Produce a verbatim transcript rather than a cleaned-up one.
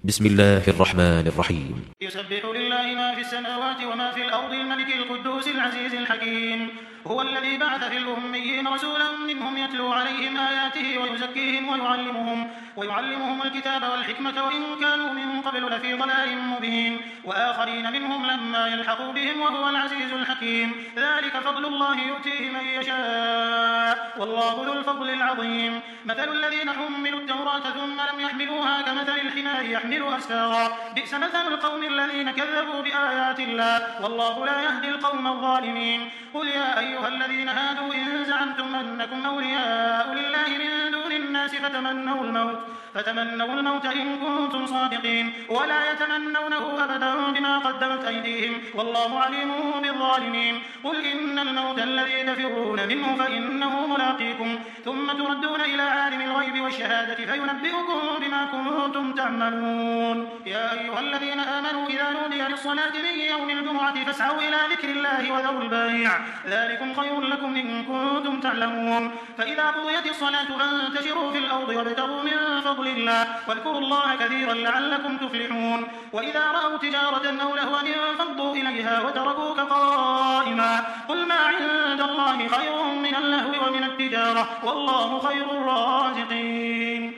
بسم الله الرحمن الرحيم. يسبح لله ما في السماوات وما في الأرض الملك القدوس العزيز الحكيم. هو الذي بعث في الأميين رسولا منهم يتلو عليهم آياته ويزكيهم ويعلمهم, ويعلمهم الكتاب والحكمة وإن كانوا من قبل لفي ضلال مبين, وآخرين منهم لما يلحقوا بهم وهو العزيز الحكيم. ذلك فضل الله يؤتيه من يشاء والله ذو الفضل العظيم. مثل الذين حملوا التوراة ثم لم يحملوها كمثل الحمار يحمل أسفارا, بئس مثل القوم الذين كذبوا بآيات الله والله لا يهدي القوم الظالمين. قل يا أيها الذين هادوا إن زعمتم أنكم أولياء لله من دون الناس فتمنوا الموت, فتمنوا الموت إن كنتم صادقين, ولا يتمنونه أبدا بما قدمت أيديهم والله عليم بالظالمين. قل إن الموت الذي تفرون منه فإنه ملاقيكم, ثم تردون إلى عالم الغيب والشهادة فينبئكم بما كنتم تعملون. يا أيها الذين آمنوا إذا نودي للصلاة من يوم الجمعة فاسعوا إلى ذكر الله وذروا البيع, ذلكم خير لكم إن كنتم تعلمون. فإذا قضيت الصلاة فانتشروا في الأرض وابتغوا من فضل الله واذكروا الله كثيرا لعلكم تفلحون. وإذا رأوا تجارة أو لهوا انفضوا إليها وتركوك قائما, قل ما عند الله خير من اللهو ومن التجارة والله خير الرازقين.